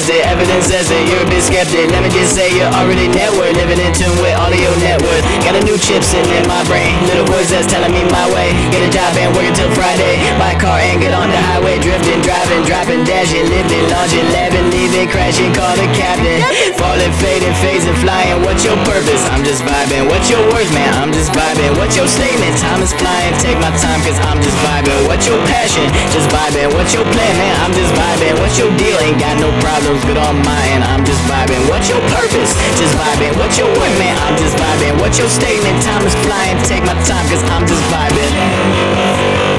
test it. Evidence says that you're a bit skeptic. Let me just say you're already network, living in tune with all of your net worth. Got a new chip sitting in my brain, little voice that's telling me my way. Get a job and work until Friday. Buy a car and get on the highway, drifting, driving, dropping, dashing, lifting, launching, laughing, leaving, crashing, call the captain. Falling, fading, phasing, flying. What's your purpose? I'm just vibing. What's your worth, man? I'm just vibing. What's your statement? Time is flying. Take my time, cause I'm just vibing. What's your passion? Just vibing. What's your plan, man? I'm just vibing. What's your deal? Ain't got no problems, good on mine. I'm just vibing. What's your purpose? Just vibing. What's your worth, man? I'm just vibing. What's your statement? Time is flying. Take my time, cause I'm just vibing.